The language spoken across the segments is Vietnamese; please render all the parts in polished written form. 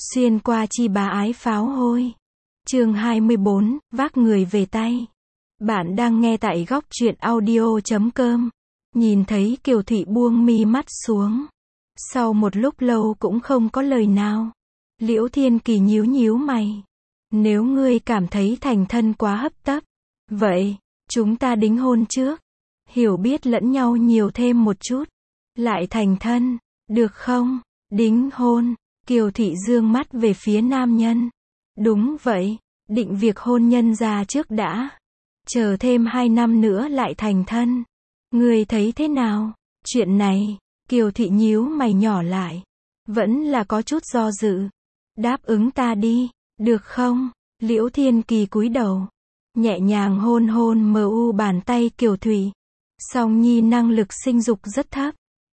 Xuyên qua chi bá ái pháo hôi. Chương 24, vác người về tay. Bạn đang nghe tại góc truyện audio.com. Nhìn thấy Kiều Thụy buông mi mắt xuống. Sau một lúc lâu cũng không có lời nào. Liễu Thiên Kỳ nhíu nhíu mày. Nếu ngươi cảm thấy thành thân quá hấp tấp, vậy, chúng ta đính hôn trước. Hiểu biết lẫn nhau nhiều thêm một chút. Lại thành thân, được không? Đính hôn. Kiều Thị dương mắt về phía nam nhân. Đúng vậy, định việc hôn nhân ra trước đã. Chờ thêm 2 năm nữa lại thành thân. Ngươi thấy thế nào? Chuyện này, Kiều Thị nhíu mày nhỏ lại. Vẫn là có chút do dự. Đáp ứng ta đi, được không? Liễu Thiên Kỳ cúi đầu. Nhẹ nhàng hôn hôn mờ u bàn tay Kiều Thụy. Song Nhi năng lực sinh dục rất thấp.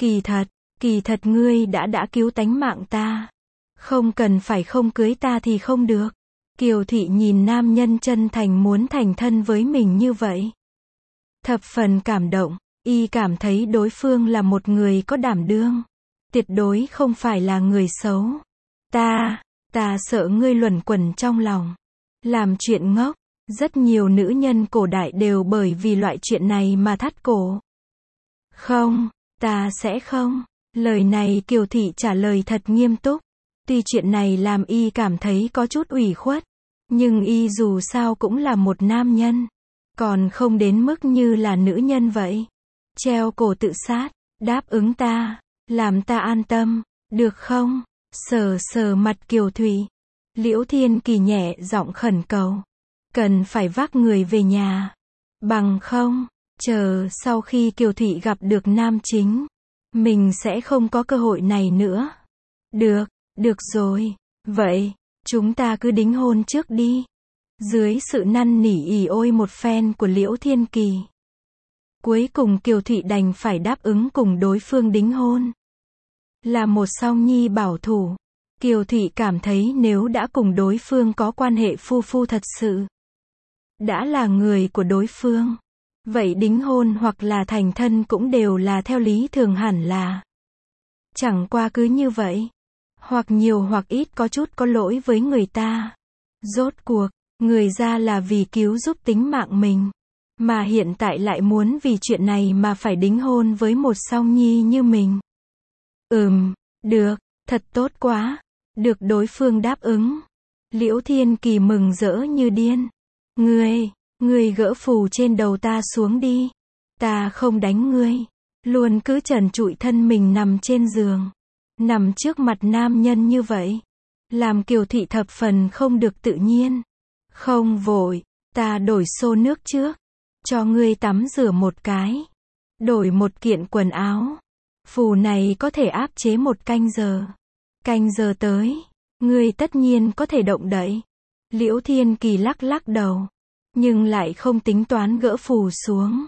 Kỳ thật ngươi đã cứu tánh mạng ta. Không cần phải không cưới ta thì không được. Kiều Thị nhìn nam nhân chân thành muốn thành thân với mình như vậy. Thập phần cảm động, y cảm thấy đối phương là một người có đảm đương. Tuyệt đối không phải là người xấu. Ta sợ ngươi luẩn quẩn trong lòng. Làm chuyện ngốc. Rất nhiều nữ nhân cổ đại đều bởi vì loại chuyện này mà thắt cổ. Không, ta sẽ không. Lời này Kiều Thị trả lời thật nghiêm túc. Tuy chuyện này làm y cảm thấy có chút ủy khuất, nhưng y dù sao cũng là một nam nhân. Còn không đến mức như là nữ nhân vậy. Treo cổ tự sát, đáp ứng ta, làm ta an tâm, được không? Sờ mặt Kiều Thụy. Liễu Thiên Kỳ nhẹ giọng khẩn cầu. Cần phải vác người về nhà. Bằng không, chờ sau khi Kiều Thụy gặp được nam chính, mình sẽ không có cơ hội này nữa. Được rồi. Vậy, chúng ta cứ đính hôn trước đi. Dưới sự năn nỉ ỉ ôi một phen của Liễu Thiên Kỳ. Cuối cùng Kiều Thụy đành phải đáp ứng cùng đối phương đính hôn. Là một Song Nhi bảo thủ. Kiều Thụy cảm thấy nếu đã cùng đối phương có quan hệ phu thật sự, đã là người của đối phương, vậy đính hôn hoặc là thành thân cũng đều là theo lý thường hẳn là. Chẳng qua cứ như vậy. Hoặc nhiều hoặc ít có chút có lỗi với người ta. Rốt cuộc, người ra là vì cứu giúp tính mạng mình. Mà hiện tại lại muốn vì chuyện này mà phải đính hôn với một Song Nhi như mình. Được, thật tốt quá. Được đối phương đáp ứng. Liễu Thiên Kỳ mừng rỡ như điên. Ngươi gỡ phù trên đầu ta xuống đi. Ta không đánh ngươi. Luôn cứ trần trụi thân mình nằm trên giường. Nằm trước mặt nam nhân như vậy. Làm Kiều Thị thập phần không được tự nhiên. Không vội, ta đổi xô nước trước. Cho ngươi tắm rửa một cái. Đổi một kiện quần áo. Phù này có thể áp chế 1 canh giờ. Canh giờ tới, ngươi tất nhiên có thể động đậy. Liễu Thiên Kỳ lắc đầu. Nhưng lại không tính toán gỡ phù xuống.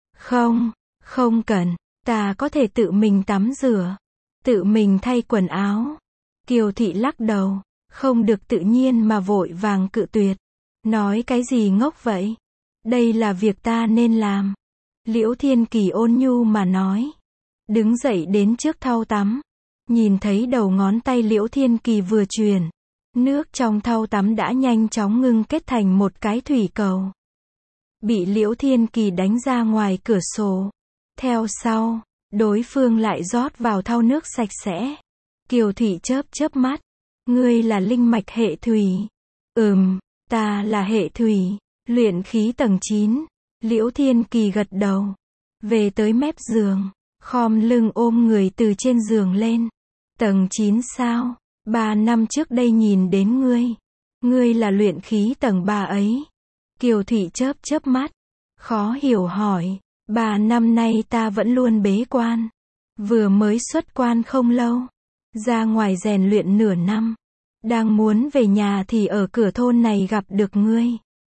Không cần, ta có thể tự mình tắm rửa. Tự mình thay quần áo. Kiều Thị lắc đầu, không được tự nhiên mà vội vàng cự tuyệt. Nói cái gì ngốc vậy? Đây là việc ta nên làm. Liễu Thiên Kỳ ôn nhu mà nói. Đứng dậy đến trước thau tắm. Nhìn thấy đầu ngón tay Liễu Thiên Kỳ vừa chuyển. Nước trong thau tắm đã nhanh chóng ngưng kết thành một cái thủy cầu. Bị Liễu Thiên Kỳ đánh ra ngoài cửa sổ. Theo sau, đối phương lại rót vào thau nước sạch sẽ. Kiều Thụy chớp mắt. Ngươi là linh mạch hệ thủy. Ta là hệ thủy. Luyện khí tầng 9. Liễu Thiên Kỳ gật đầu. Về tới mép giường. Khom lưng ôm người từ trên giường lên. Tầng 9 sao? 3 năm trước đây nhìn đến ngươi. Ngươi là luyện khí tầng 3 ấy. Kiều Thụy chớp mắt. Khó hiểu hỏi. 3 năm nay ta vẫn luôn bế quan. Vừa mới xuất quan không lâu. Ra ngoài rèn luyện nửa năm. Đang muốn về nhà thì ở cửa thôn này gặp được ngươi.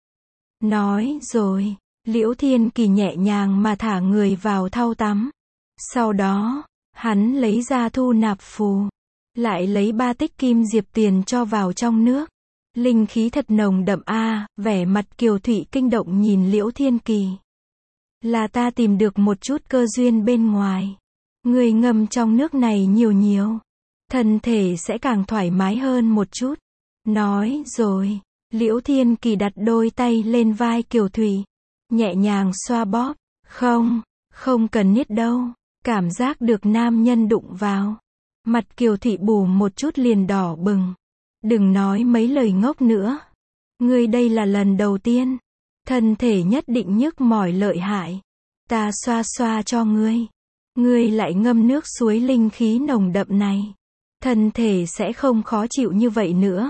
Nói rồi. Liễu Thiên Kỳ nhẹ nhàng mà thả người vào thau tắm. Sau đó, hắn lấy ra thu nạp phù. Lại lấy 3 tích kim diệp tiền cho vào trong nước. Linh khí thật nồng đậm vẻ mặt Kiều Thụy kinh động nhìn Liễu Thiên Kỳ. Là ta tìm được một chút cơ duyên bên ngoài. Ngươi ngâm trong nước này nhiều. thân thể sẽ càng thoải mái hơn một chút. Nói rồi, Liễu Thiên Kỳ đặt đôi tay lên vai Kiều Thủy, nhẹ nhàng xoa bóp. Không cần niết đâu. Cảm giác được nam nhân đụng vào. Mặt Kiều Thị bù một chút liền đỏ bừng. Đừng nói mấy lời ngốc nữa. Ngươi đây là lần đầu tiên. Thân thể nhất định nhức mỏi lợi hại. Ta xoa xoa cho ngươi. Ngươi lại ngâm nước suối linh khí nồng đậm này. Thân thể sẽ không khó chịu như vậy nữa.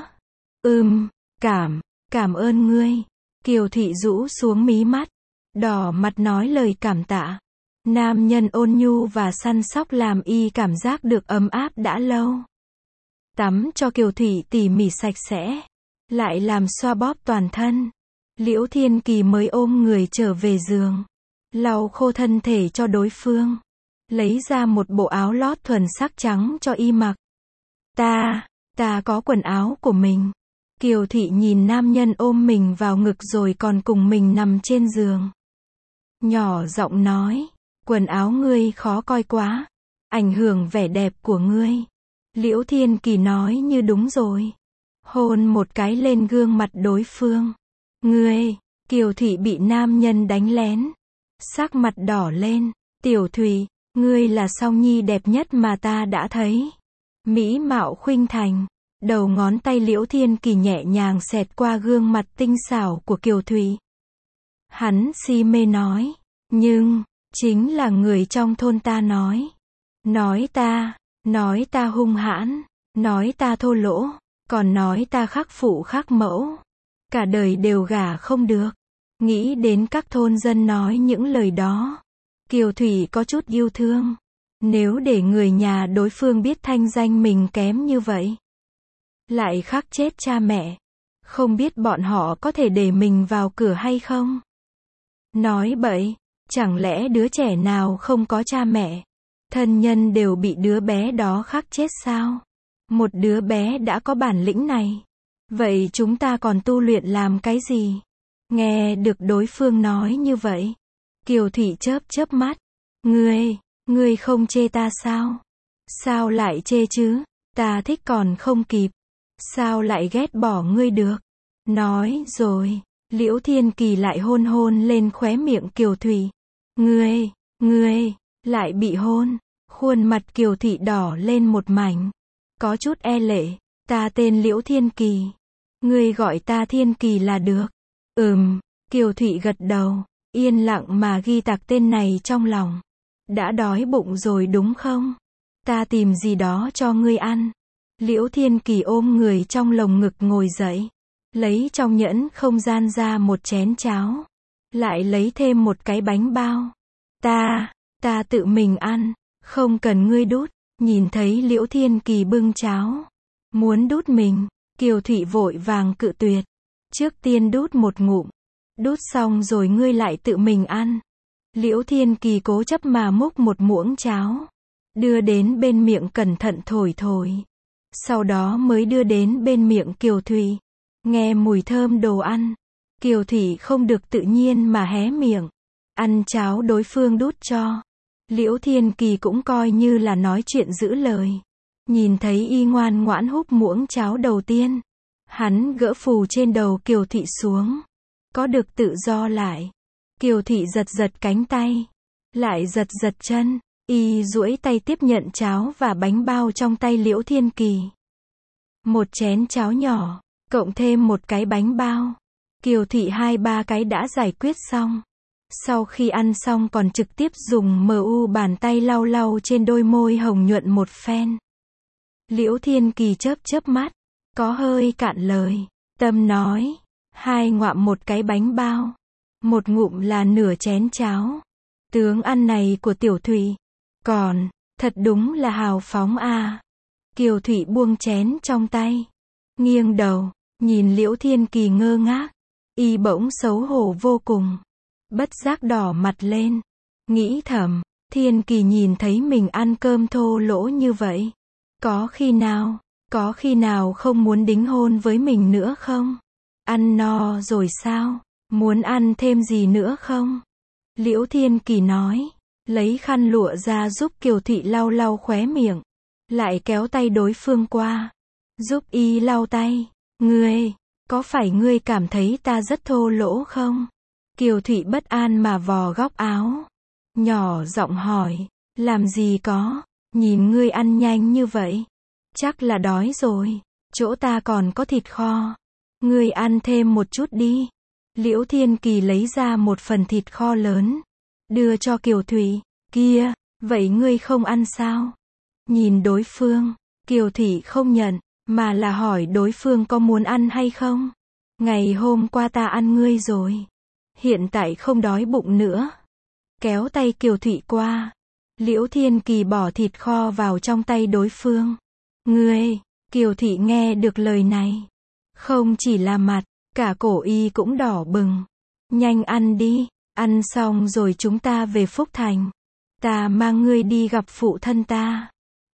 Cảm ơn ngươi. Kiều Thị rũ xuống mí mắt. Đỏ mặt nói lời cảm tạ. Nam nhân ôn nhu và săn sóc làm y cảm giác được ấm áp đã lâu. Tắm cho Kiều Thủy tỉ mỉ sạch sẽ. Lại làm xoa bóp toàn thân. Liễu Thiên Kỳ mới ôm người trở về giường. Lau khô thân thể cho đối phương. Lấy ra một bộ áo lót thuần sắc trắng cho y mặc. Ta có quần áo của mình. Kiều Thị nhìn nam nhân ôm mình vào ngực rồi còn cùng mình nằm trên giường. Nhỏ giọng nói, quần áo ngươi khó coi quá, ảnh hưởng vẻ đẹp của ngươi. Liễu Thiên Kỳ nói như đúng rồi. Hôn một cái lên gương mặt đối phương. Ngươi, Kiều Thị bị nam nhân đánh lén. Sắc mặt đỏ lên, Tiểu Thùy, ngươi là song nhi đẹp nhất mà ta đã thấy. Mỹ mạo khuynh thành. Đầu ngón tay Liễu Thiên Kỳ nhẹ nhàng xẹt qua gương mặt tinh xảo của Kiều Thùy. Hắn si mê nói, nhưng, chính là người trong thôn ta nói. Nói ta hung hãn, nói ta thô lỗ, còn nói ta khắc phụ khắc mẫu. Cả đời đều gả không được. Nghĩ đến các thôn dân nói những lời đó. Kiều Thủy có chút yêu thương. Nếu để người nhà đối phương biết thanh danh mình kém như vậy. Lại khắc chết cha mẹ. Không biết bọn họ có thể để mình vào cửa hay không? Nói bậy, chẳng lẽ đứa trẻ nào không có cha mẹ? Thân nhân đều bị đứa bé đó khắc chết sao? Một đứa bé đã có bản lĩnh này. Vậy chúng ta còn tu luyện làm cái gì? Nghe được đối phương nói như vậy. Kiều Thủy chớp mắt. Ngươi không chê ta sao? Sao lại chê chứ? Ta thích còn không kịp. Sao lại ghét bỏ ngươi được? Nói rồi, Liễu Thiên Kỳ lại hôn lên khóe miệng Kiều Thủy. Ngươi, lại bị hôn. Khuôn mặt Kiều Thị đỏ lên một mảnh. Có chút e lệ. Ta tên Liễu Thiên Kỳ. Ngươi gọi ta Thiên Kỳ là được. Kiều Thủy gật đầu. Yên lặng mà ghi tạc tên này trong lòng. Đã đói bụng rồi đúng không? Ta tìm gì đó cho ngươi ăn. Liễu Thiên Kỳ ôm người trong lồng ngực ngồi dậy. Lấy trong nhẫn không gian ra một chén cháo. Lại lấy thêm một cái bánh bao. Ta tự mình ăn. Không cần ngươi đút. Nhìn thấy Liễu Thiên Kỳ bưng cháo. Muốn đút mình. Kiều Thủy vội vàng cự tuyệt. Trước tiên đút một ngụm. Đút xong rồi ngươi lại tự mình ăn. Liễu Thiên Kỳ cố chấp mà múc một muỗng cháo. Đưa đến bên miệng cẩn thận thổi. Sau đó mới đưa đến bên miệng Kiều Thủy. Nghe mùi thơm đồ ăn. Kiều Thủy không được tự nhiên mà hé miệng. Ăn cháo đối phương đút cho. Liễu Thiên Kỳ cũng coi như là nói chuyện giữ lời. Nhìn thấy y ngoan ngoãn húp muỗng cháo đầu tiên. Hắn gỡ phù trên đầu Kiều Thủy xuống. Có được tự do lại. Kiều Thủy giật cánh tay. Lại giật chân. Y duỗi tay tiếp nhận cháo và bánh bao trong tay Liễu Thiên Kỳ. Một chén cháo nhỏ, cộng thêm một cái bánh bao. Kiều Thủy 2-3 cái đã giải quyết xong. Sau khi ăn xong còn trực tiếp dùng bàn tay lau trên đôi môi hồng nhuận một phen. Liễu Thiên Kỳ chớp mắt, có hơi cạn lời. Tâm nói, 2 ngoạm một cái bánh bao. Một ngụm là nửa chén cháo. Tướng ăn này của Tiểu Thủy. Còn, thật đúng là hào phóng à. Kiều Thủy buông chén trong tay. Nghiêng đầu, nhìn Liễu Thiên Kỳ ngơ ngác. Y bỗng xấu hổ vô cùng. Bất giác đỏ mặt lên. Nghĩ thầm, Thiên Kỳ nhìn thấy mình ăn cơm thô lỗ như vậy. Có khi nào không muốn đính hôn với mình nữa không? Ăn no rồi sao? Muốn ăn thêm gì nữa không? Liễu Thiên Kỳ nói. Lấy khăn lụa ra giúp Kiều Thủy lau khóe miệng. lại kéo tay đối phương qua, giúp y lau tay. Ngươi, có phải ngươi cảm thấy ta rất thô lỗ không? Kiều Thụy bất an mà vò góc áo, nhỏ giọng hỏi, làm gì có, nhìn ngươi ăn nhanh như vậy, chắc là đói rồi, chỗ ta còn có thịt kho, ngươi ăn thêm một chút đi. Liễu Thiên Kỳ lấy ra một phần thịt kho lớn, đưa cho Kiều Thụy, kia, vậy ngươi không ăn sao? Nhìn đối phương, Kiều Thụy không nhận, mà là hỏi đối phương có muốn ăn hay không. Ngày hôm qua ta ăn ngươi rồi, hiện tại không đói bụng nữa. Kéo tay Kiều Thụy qua, Liễu Thiên Kỳ bỏ thịt kho vào trong tay đối phương. Ngươi, Kiều Thụy nghe được lời này, không chỉ là mặt, cả cổ y cũng đỏ bừng. Nhanh ăn đi, ăn xong rồi chúng ta về Phúc Thành. Ta mang ngươi đi gặp phụ thân ta.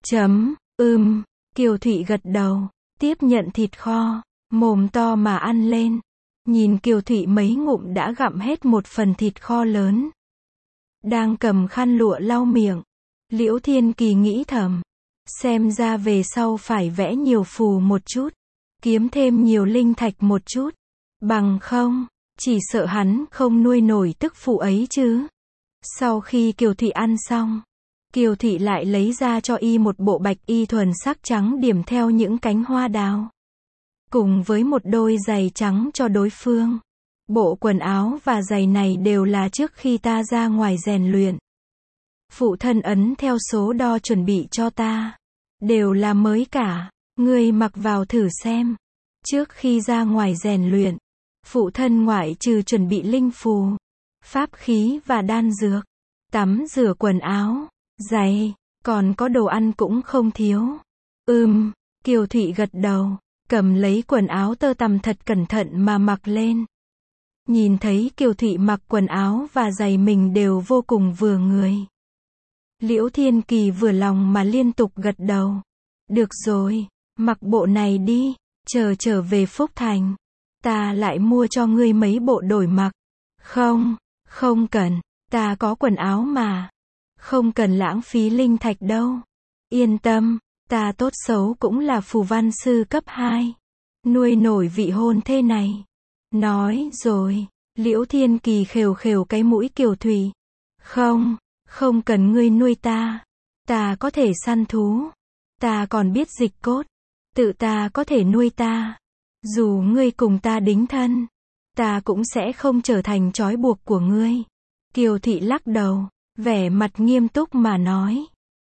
Kiều Thụy gật đầu, tiếp nhận thịt kho, mồm to mà ăn lên. Nhìn Kiều Thụy mấy ngụm đã gặm hết một phần thịt kho lớn. Đang cầm khăn lụa lau miệng, Liễu Thiên Kỳ nghĩ thầm, xem ra về sau phải vẽ nhiều phù một chút, kiếm thêm nhiều linh thạch một chút, bằng không, chỉ sợ hắn không nuôi nổi tức phụ ấy chứ. Sau khi Kiều Thụy ăn xong, Kiều Thụy lại lấy ra cho y một bộ bạch y thuần sắc trắng điểm theo những cánh hoa đào, cùng với một đôi giày trắng cho đối phương. Bộ quần áo và giày này đều là trước khi ta ra ngoài rèn luyện. Phụ thân ấn theo số đo chuẩn bị cho ta, đều là mới cả, ngươi mặc vào thử xem. Trước khi ra ngoài rèn luyện, phụ thân ngoại trừ chuẩn bị linh phù, pháp khí và đan dược, tắm rửa quần áo, giày, còn có đồ ăn cũng không thiếu. Kiều Thụy gật đầu, cầm lấy quần áo tơ tằm thật cẩn thận mà mặc lên. Nhìn thấy Kiều Thụy mặc quần áo và giày mình đều vô cùng vừa người. Liễu Thiên Kỳ vừa lòng mà liên tục gật đầu. Được rồi, mặc bộ này đi, trở về Phúc Thành, ta lại mua cho ngươi mấy bộ đổi mặc. Không cần, ta có quần áo mà. Không cần lãng phí linh thạch đâu. Yên tâm, ta tốt xấu cũng là phù văn sư cấp 2. Nuôi nổi vị hôn thê này. Nói rồi, Liễu Thiên Kỳ khều khều cái mũi Kiều Thụy. Không cần ngươi nuôi ta. Ta có thể săn thú. Ta còn biết dịch cốt. Tự ta có thể nuôi ta. Dù ngươi cùng ta đính thân, ta cũng sẽ không trở thành trói buộc của ngươi. Kiều Thụy lắc đầu, vẻ mặt nghiêm túc mà nói.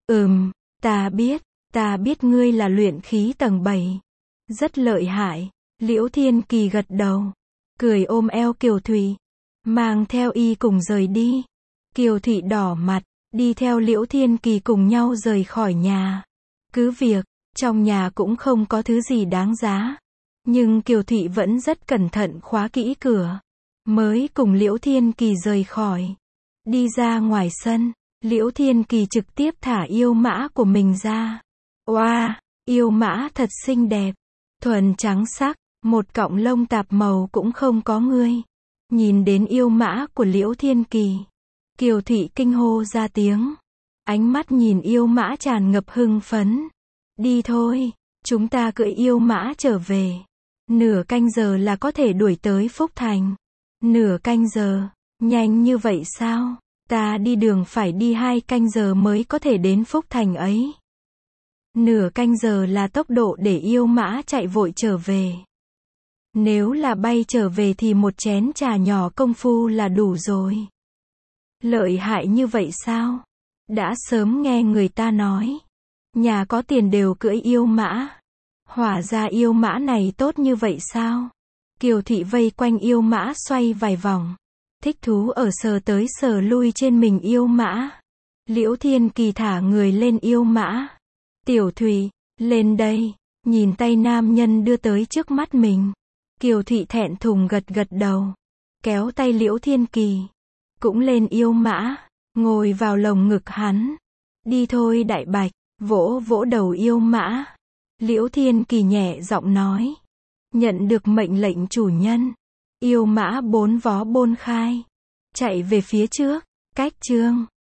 Ta biết ngươi là luyện khí tầng 7. Rất lợi hại. Liễu Thiên Kỳ gật đầu, cười ôm eo Kiều Thụy, mang theo y cùng rời đi. Kiều Thụy đỏ mặt, đi theo Liễu Thiên Kỳ cùng nhau rời khỏi nhà. Cứ việc, trong nhà cũng không có thứ gì đáng giá, nhưng Kiều Thụy vẫn rất cẩn thận khóa kỹ cửa, mới cùng Liễu Thiên Kỳ rời khỏi. Đi ra ngoài sân, Liễu Thiên Kỳ trực tiếp thả yêu mã của mình ra. Oa, yêu mã thật xinh đẹp, thuần trắng sắc, một cọng lông tạp màu cũng không có ngươi. Nhìn đến yêu mã của Liễu Thiên Kỳ, Kiều Thụy kinh hô ra tiếng. Ánh mắt nhìn yêu mã tràn ngập hưng phấn. Đi thôi, chúng ta cưỡi yêu mã trở về. Nửa canh giờ là có thể đuổi tới Phúc Thành. Nửa canh giờ, nhanh như vậy sao? Ta đi đường phải đi 2 canh giờ mới có thể đến Phúc Thành ấy. Nửa canh giờ là tốc độ để yêu mã chạy vội trở về. Nếu là bay trở về thì một chén trà nhỏ công phu là đủ rồi. Lợi hại như vậy sao? Đã sớm nghe người ta nói, nhà có tiền đều cưỡi yêu mã. Hóa ra yêu mã này tốt như vậy sao? Kiều Thụy vây quanh yêu mã xoay vài vòng, thích thú ở sờ tới sờ lui trên mình yêu mã. Liễu Thiên Kỳ thả người lên yêu mã. Tiểu Thụy, lên đây. Nhìn tay nam nhân đưa tới trước mắt mình, Kiều Thụy thẹn thùng gật gật đầu, kéo tay Liễu Thiên Kỳ, cũng lên yêu mã, ngồi vào lồng ngực hắn. Đi thôi đại bạch, vỗ vỗ đầu yêu mã. Liễu Thiên Kỳ nhẹ giọng nói. Nhận được mệnh lệnh chủ nhân, yêu mã 4 vó bôn khai, chạy về phía trước. Cách chương